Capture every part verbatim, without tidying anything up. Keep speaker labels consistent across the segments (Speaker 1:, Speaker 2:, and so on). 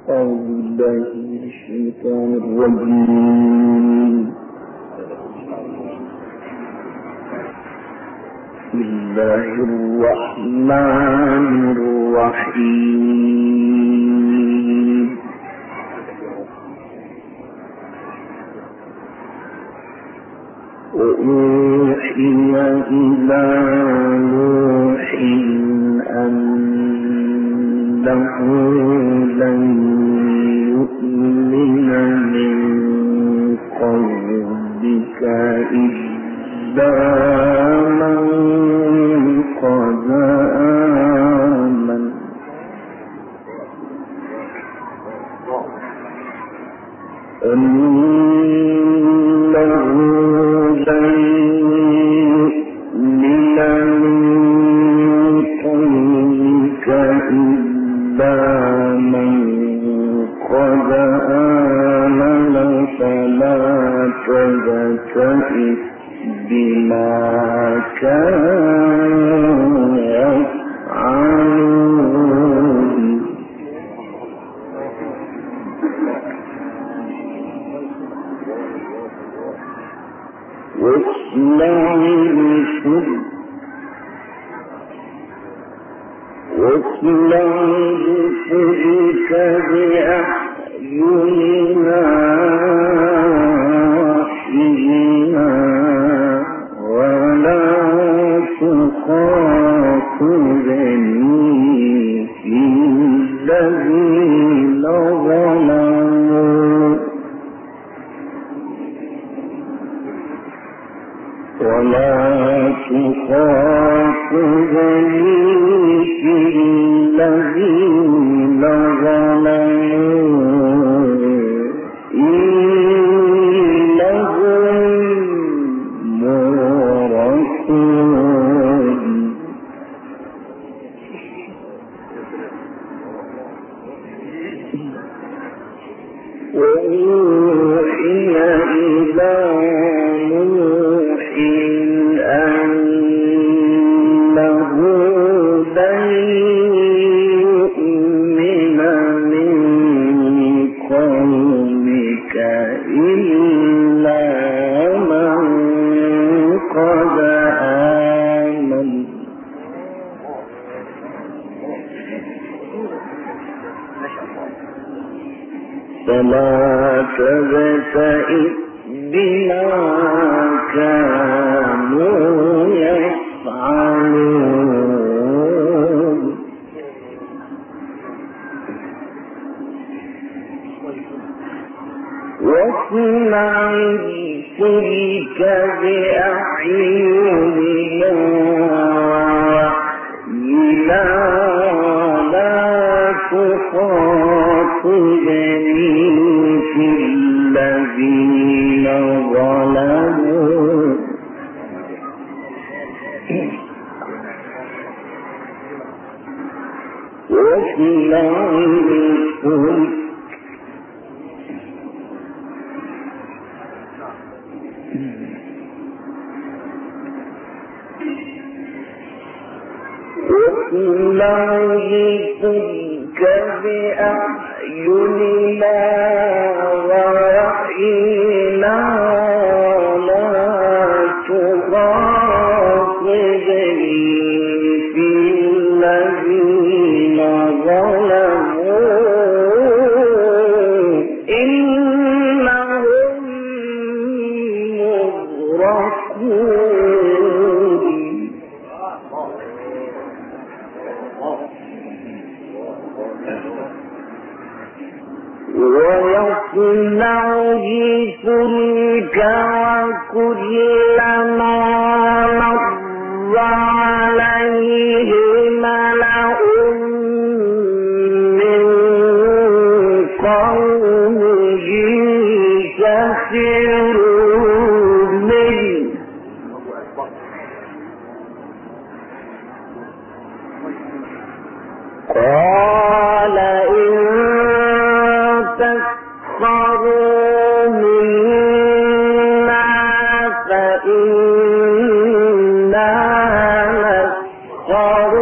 Speaker 1: فإنا نسخر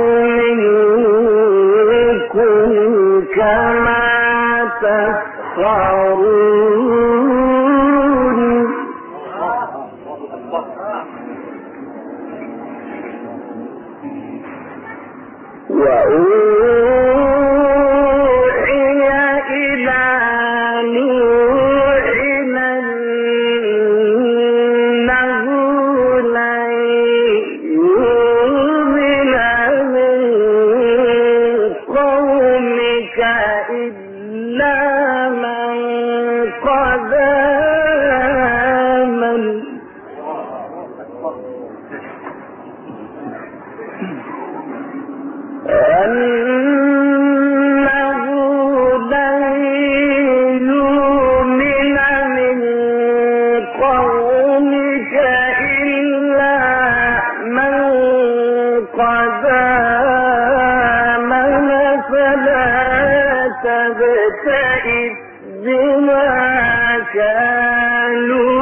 Speaker 1: تسخرون وأوحي إلى نوح أنه لن يؤمن من قومك إلا من قد آمن أنه لن يؤمن من قومك إلا من قد آمن فلا تبتئس بما كانوا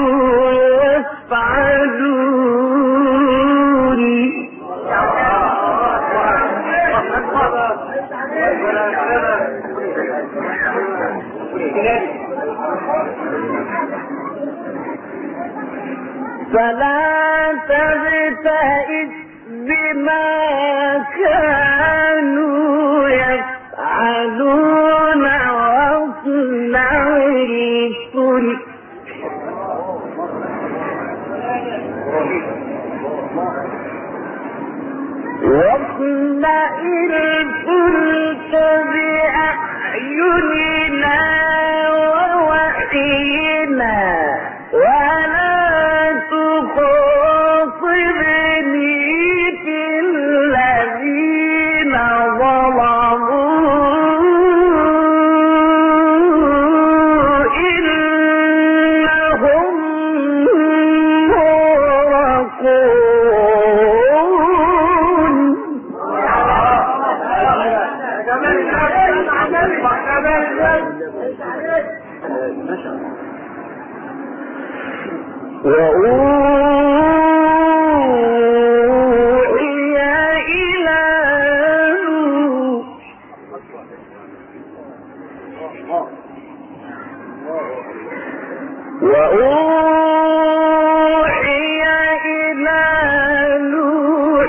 Speaker 1: يفعلون فلا تبتئس بما كانوا يفعلون واصنع الفلك واصنع الفلك بأعيننا ووحينا ولا تخاطبني في الذين ظلموا إنهم مغرقون وأوحي إلى نوح وأوحي إلى نوح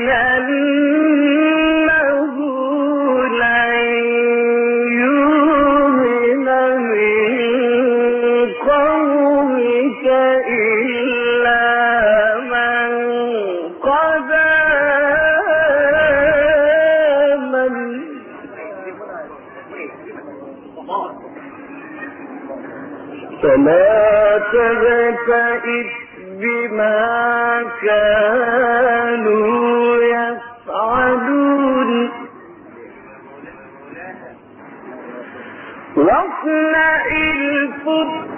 Speaker 1: أنه لن يؤمن من قومك إلا من قد آمن فلا تبتئس بما كانوا يفعلون واصنع الفلك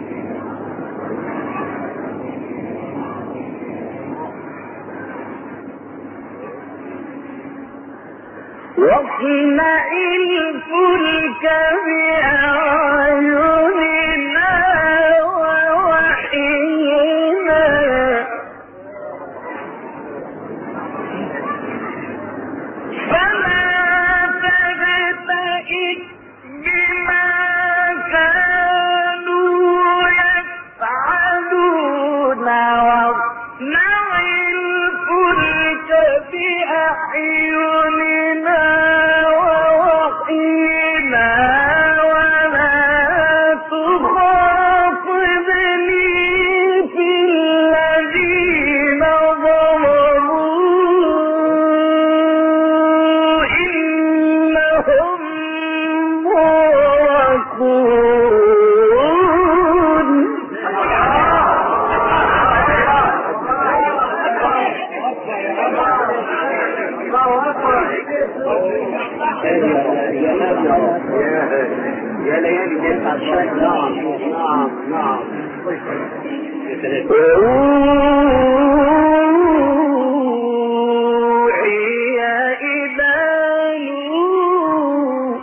Speaker 1: واصنع الفلك بأعيننا ووحينا فلا تبتئس بما كانوا يفعلون واصنع الفلك بأعيننا ووحينا ولا تخاطبني في الذين ظلموا إنهم مغرقون
Speaker 2: يا ليالي جاءت عشان نعم نعم نعم
Speaker 1: أوحي إلى نوح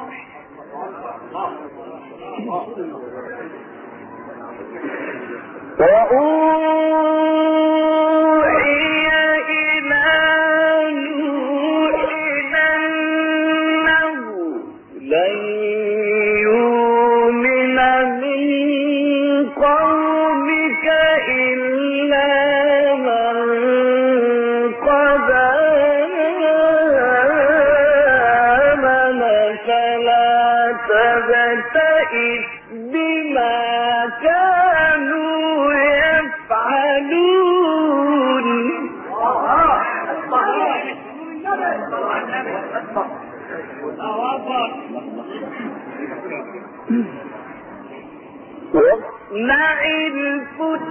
Speaker 1: وأوحي إلى نوح أنه لن يؤمن تبتئس بما كانوا يفعلون واصنع الفلك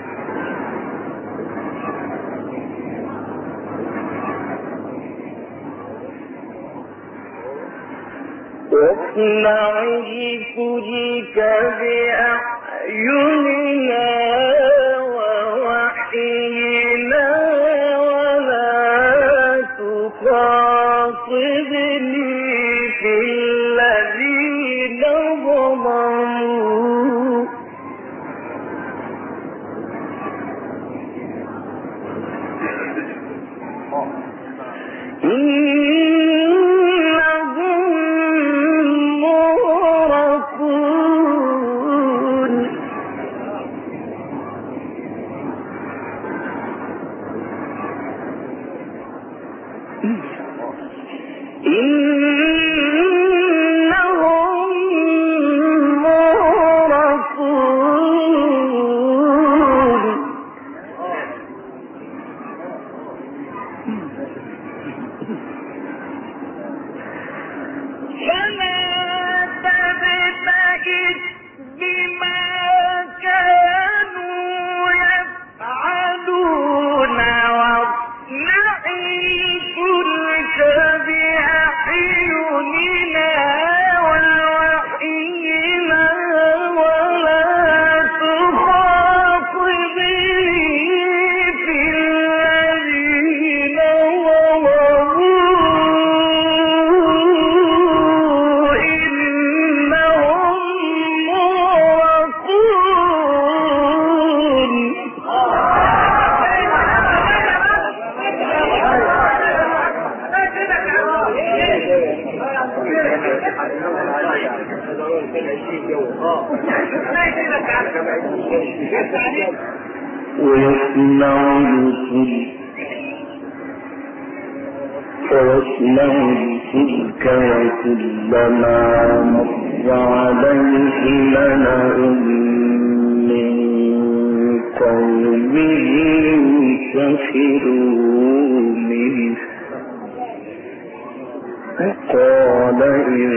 Speaker 1: واصنع الفلك بأعيننا ووحينا ولا تخاطبني في الذين ظلموا ويصنع الفلك ويصنع الفلك وكلما مر عليه ملأ من قومه سخروا منه قال إن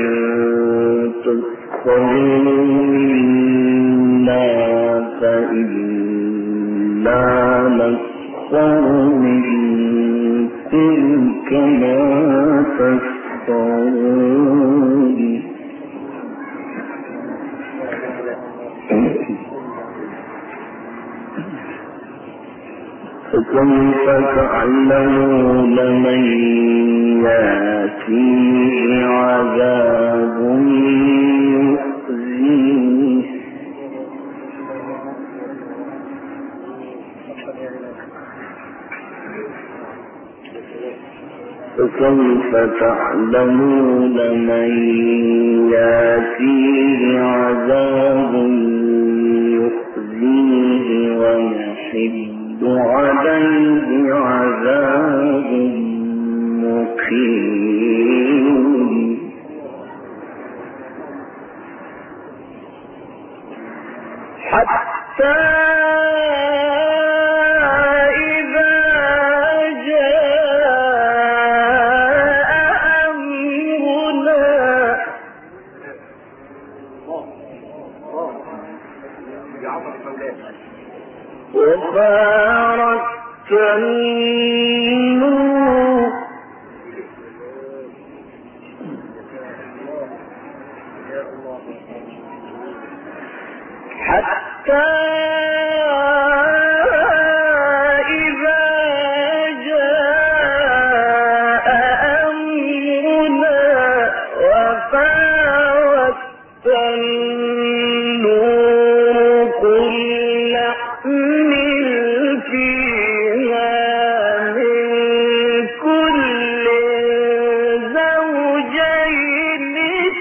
Speaker 1: تسخروا منا فإنا نسخر منكم كما تسخرون فكيف تعلمون من يأتيه عذاب يخزيه فكيف تعلمون من يأتيه عذاب يخزيه ويحل عليه عذاب مقيم حتى إذا جاء أمرنا وفارت النور حتى إذا جاء أمرنا وفارت النور قل نحمل فيها من كل زوجين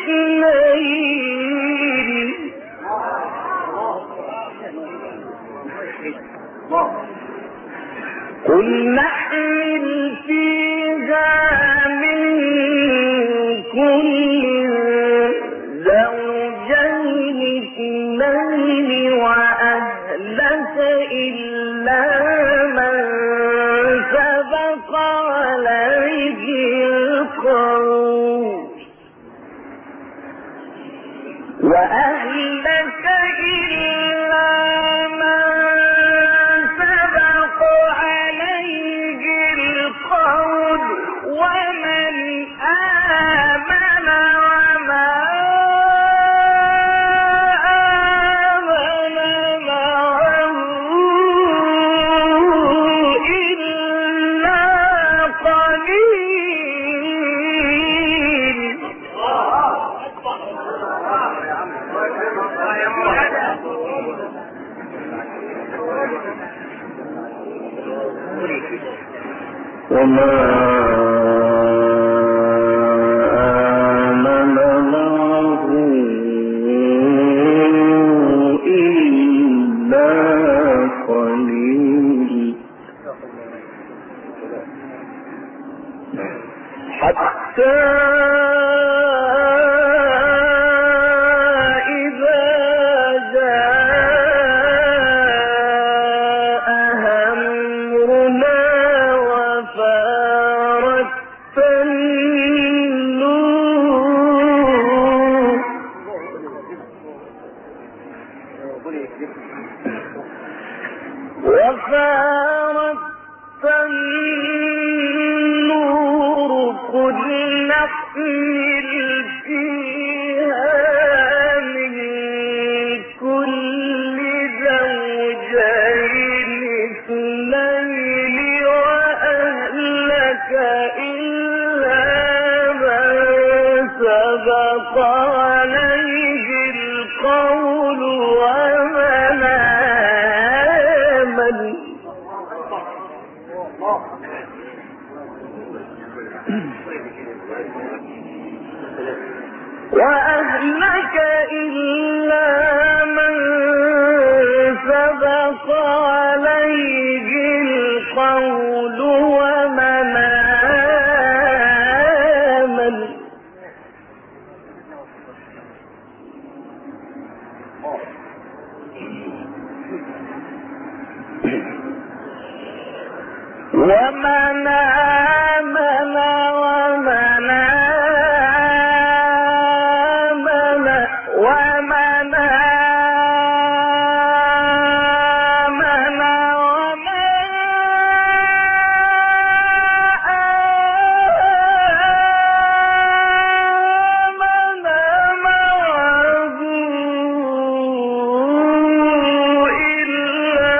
Speaker 1: اثنين قل نحمل فيها من كل زوجين اثنين وأهلك إلا من سبق عليه القول وأهلك إلا من سبق عليه القول ومن آمن وما آمن معه إلا قليل. وما آمن معه إلا قليل حتى وفارت النور قل نحمل فيها من كل زوجين اثنين وأهلك إلا من سبق عليه القول ومن آمن وأهلك إلا من سبق عليه القول ومن آمن ومن آمن ومن آمن ومن آمن ومن آمن معه إلا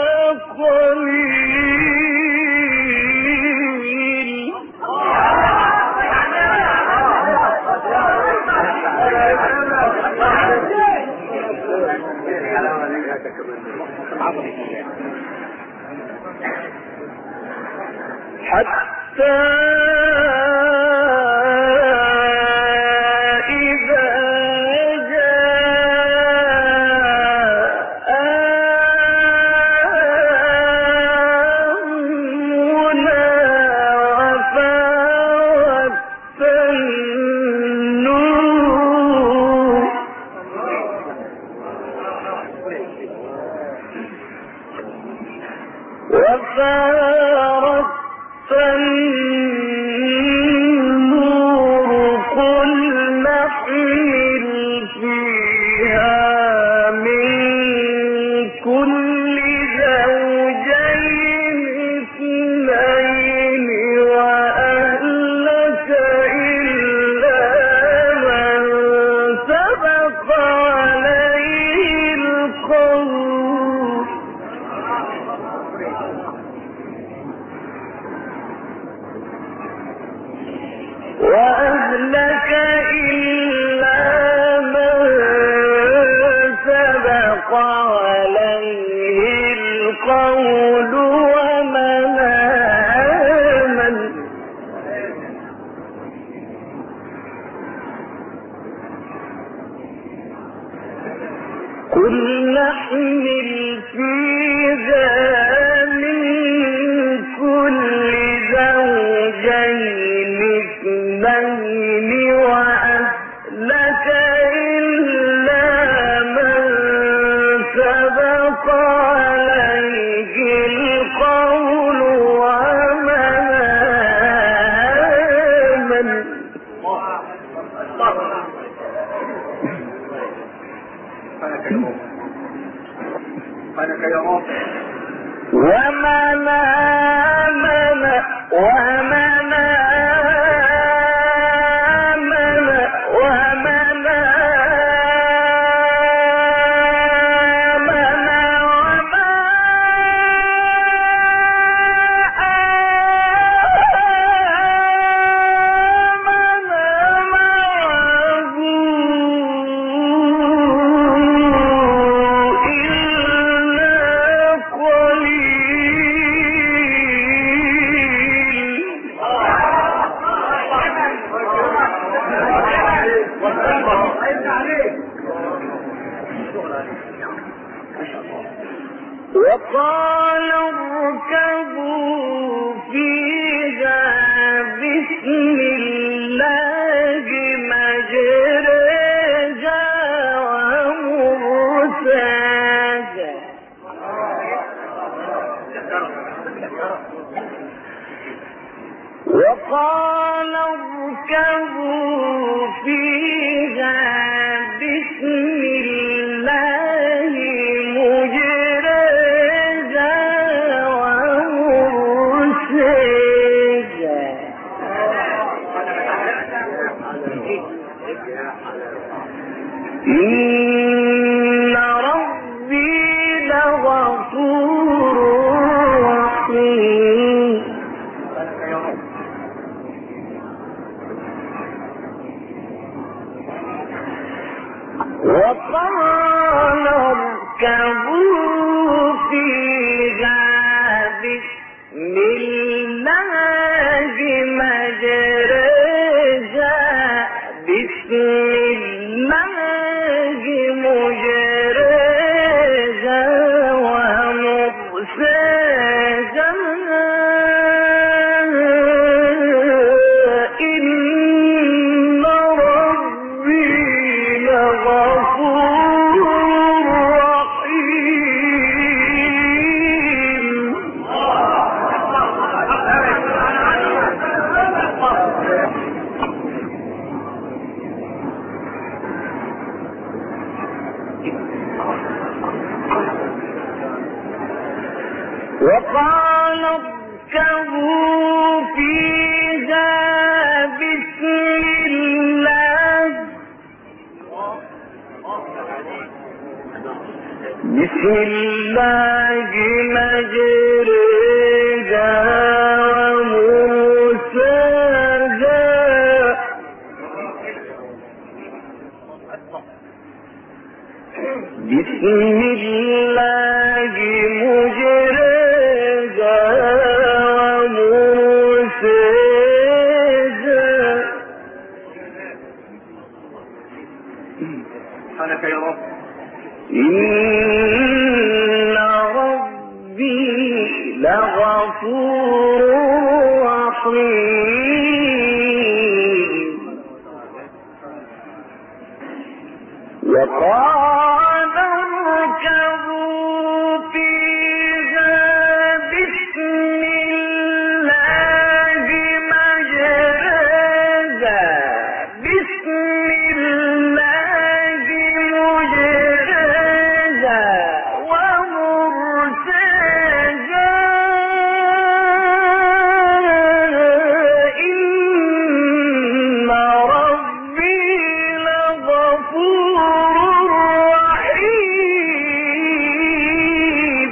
Speaker 1: قليل. حتى إذا جاء أمرنا وفارت النور وفارت النور قل نحمل فيها من كل زوجين اثنين وأهلك إلا من سبق عليه القول وأهلك إلا من سبق عليه القول ومن آمن قل نحمل فيها من كل زوجين اثنين وأهلك إلا من ومن آمن ومن آمن ومن آمن وما آمن معه إلا وقال اركبوا فيها بسم الله مجريها ومرساها وقال اركبوا فيها بسم الله مجريها ومرساها إن ربي لغفور رحيم وقال اركبوا فيها بسم الله مجريها بسم الله مجريها ومرساها إن ربي لغفور رحيم وقال اركبوا فيها بسم الله بسم الله مجريها ومرساها بسم الله مجريها ومرساها
Speaker 2: سبحانك يا رب
Speaker 1: إن ربي لغفور رحيم وقال اركبوا فيها بسم الله مجريها بسم الله مجريها ومرساها إن ربي لغفور رحيم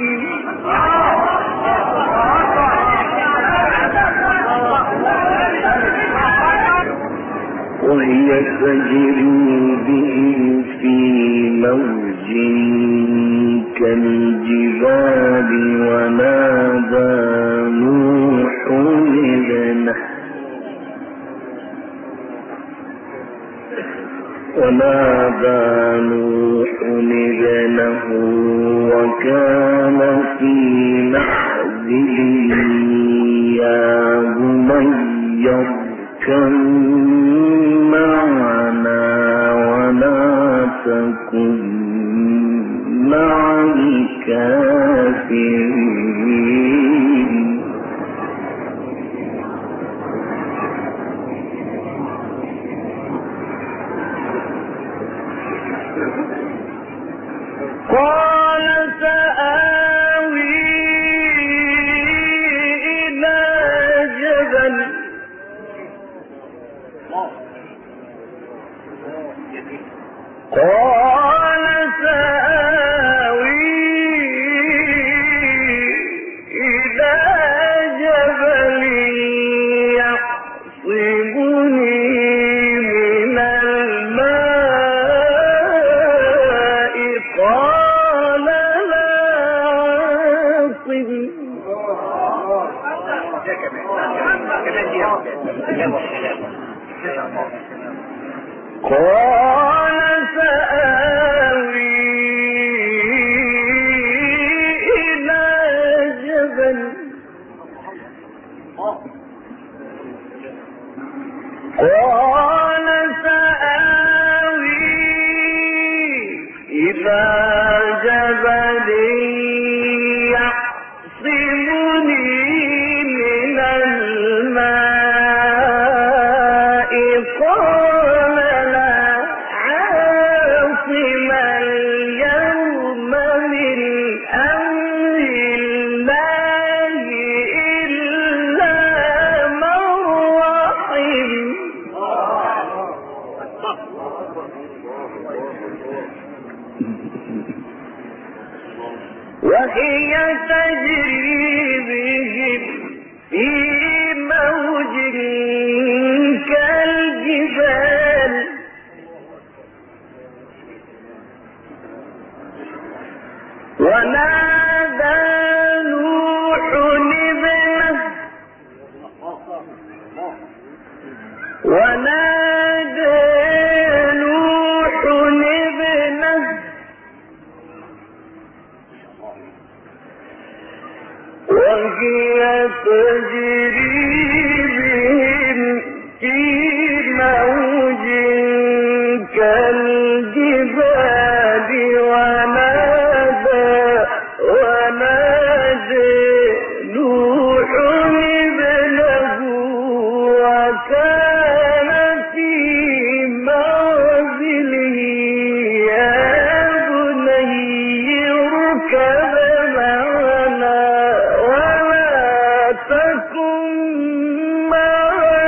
Speaker 1: وهي تجري بهم في موج كالجبال ونادى نوح ابنه ونادى نوح ابنه وكان في محزن يا بني اركب معنا ولا تكن مع الكافرين قال سآوي إلى جبل قال سآوي إلى جبل يعصمني من الماء قال لا عاصم قال سآوي إلى جبل قال سآوي إلى جبل يعصمني من الماء قال لا عاصم اليوم من أمر الله إلا من رحم وهي تجري بهم في موج كالجبال ونادى نوح ابنه ونادى نوح ابنه وهي تجري بهم في موج كالجبال ونادى ونادى نوح ابنه وكان في معزله يا بني اركب معنا ولا تكن مع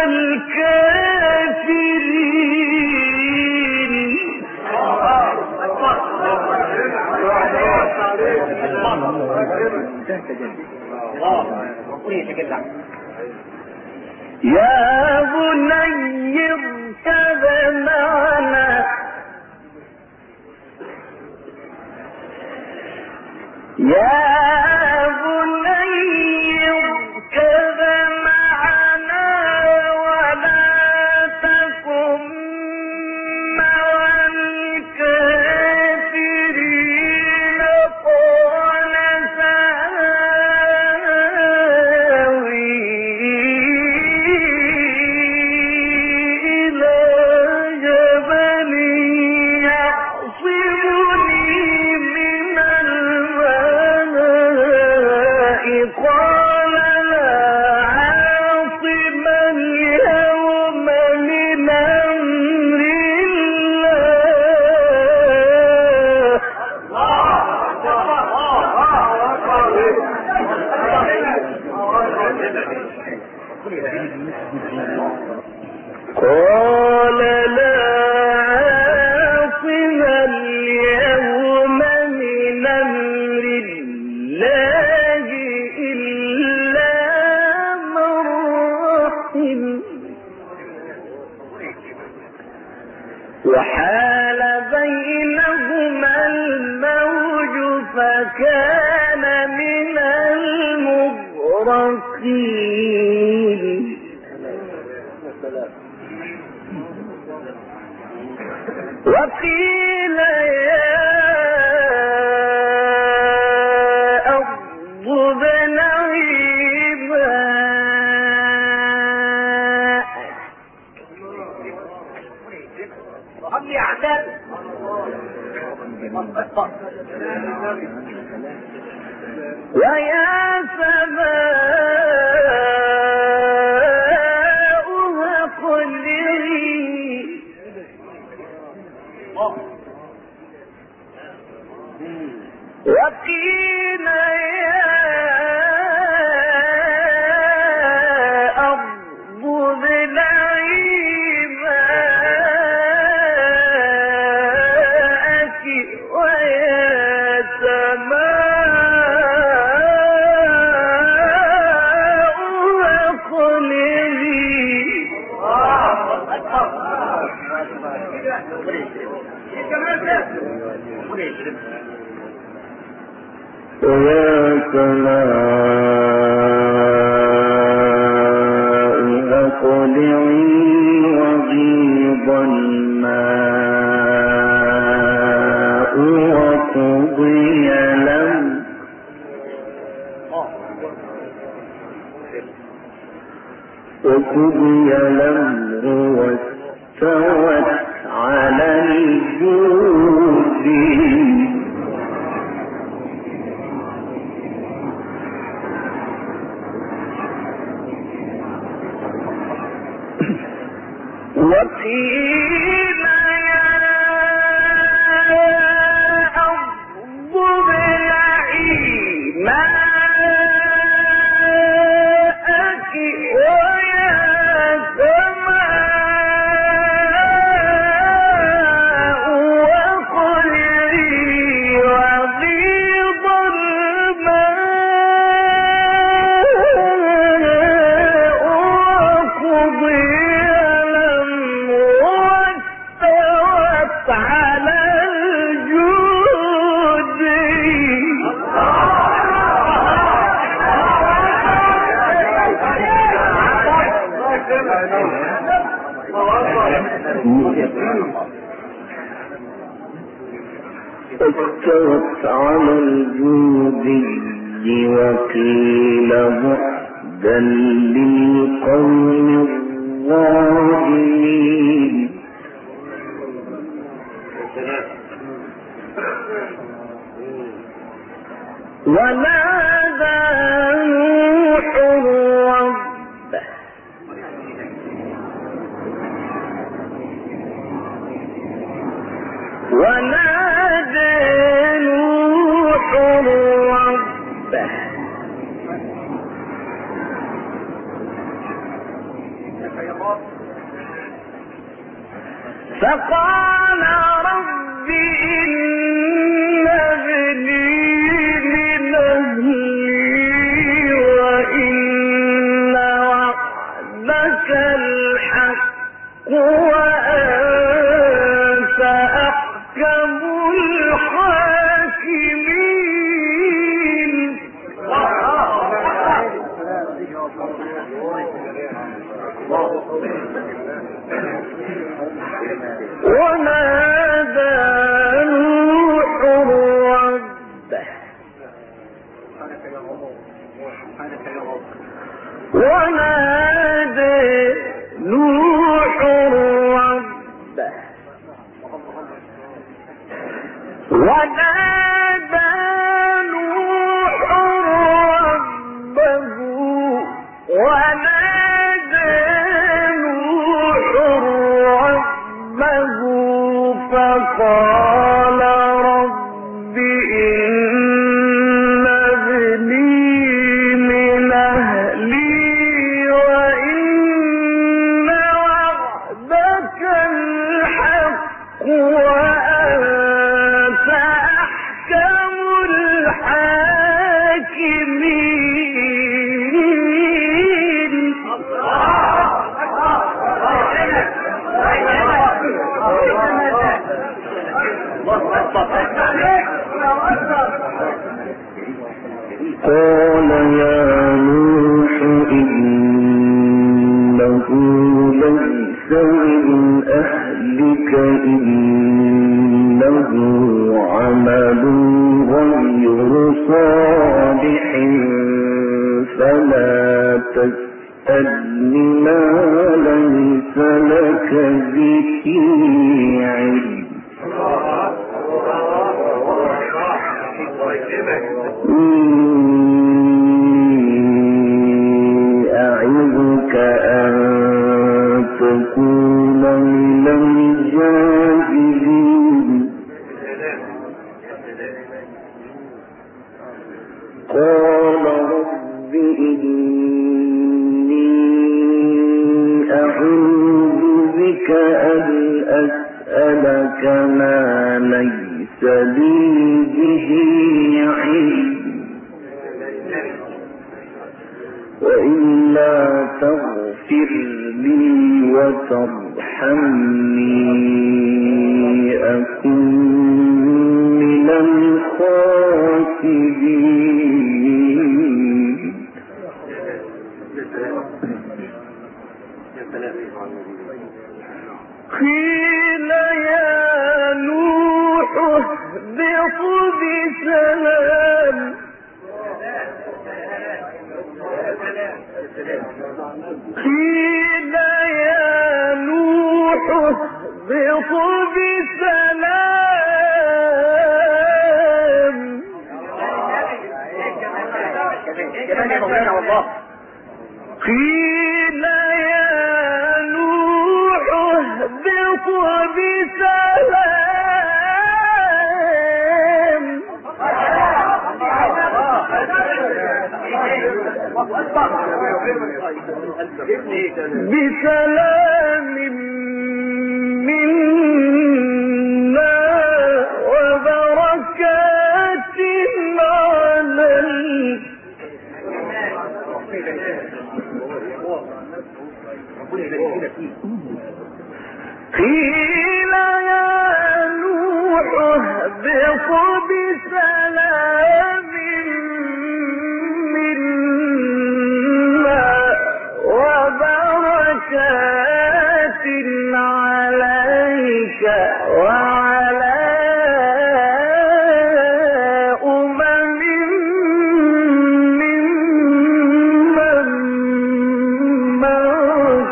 Speaker 1: الكافرين يا بني اركب معنا يا بني اركب معنا ولا تكن مع الكافرين قال سآوي إلى جبل يعصمني من الماء قال لا عاصم اليوم من أمر الله قال لا عاصم اليوم من أمر الله إلا من رحم وحال بينهما الموج فكان من المغرقين وقيل يا أرض ابلعي ماءك ويا سماء أقلعي وقيل يا أرض ابلعي ماءك ويا سماء أقلعي.
Speaker 2: ويا سماء أقلعي وغيض الماء وقضي الأمر وقضي الأمر واستوت على الجود.
Speaker 1: وقيل يا أرض ابلعي ماءك ويا سماء وقلعي وغيض الماء وقضي على الجود.
Speaker 2: استوت على الجود وقيل بعدا للقوم الظالمين.
Speaker 1: ونادى نوح ربه ونادى نوح ربه فقال رب إن ابني من أهلي وإن وعدك الحق وأنت أحكم الحاكمين. ونادى نوح ربه ونادى نوح ربه ونادى نوح ربه ونادى نوح ربه فقال رب إن ابني من أهلي وإن وعدك الحق وأنت أحكم الحاكمين.
Speaker 2: قال يا نوح إنه ليس من أهلك إنه عمل غير صالح فلا تسألن ما ليس لك به علم أعظك أن تكون من الجاهلين.
Speaker 1: قال رب إني أعوذ بك أن أسألك ما ليس لي به علم وإلا تغفر لي وترحمني أكن من الخاسرين. قيل يا نوح اهبط بسلام قيل يا نوح اهبط بسلام قيل يا نوح اهبط بسلام بسلام منا وبركات عليك قيل يا نوح اهبط بسلام منا وبركات عليك وعلى أمم ممن معك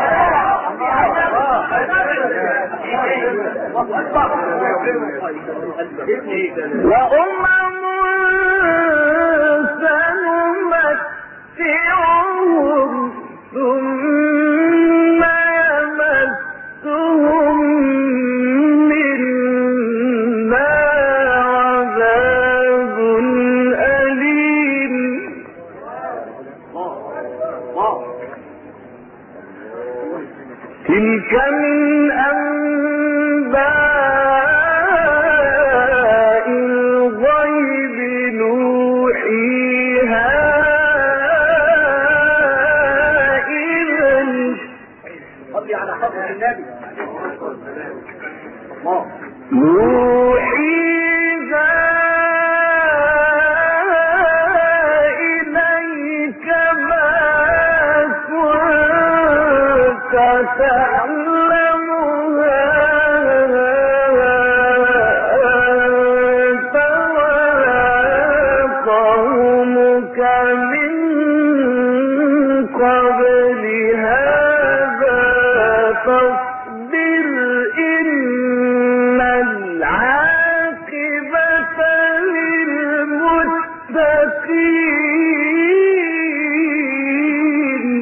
Speaker 1: وأمم سنمتعهم ثم يمسهم منا عذاب أليم. تلك من أنباء الغيب نوحيها إليك نوحيها إليك ما كنت تعلمها أنت ولا قومك من قبل هذا فاصبر إن العاقبة للمتقين.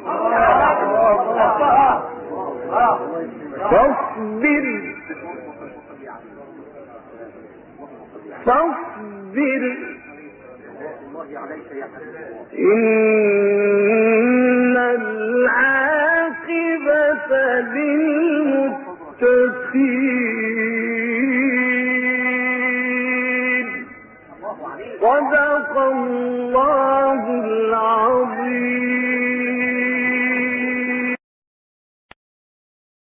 Speaker 1: فاصبر فاصبر إن العاقبة للمتقين. صدق الله العظيم.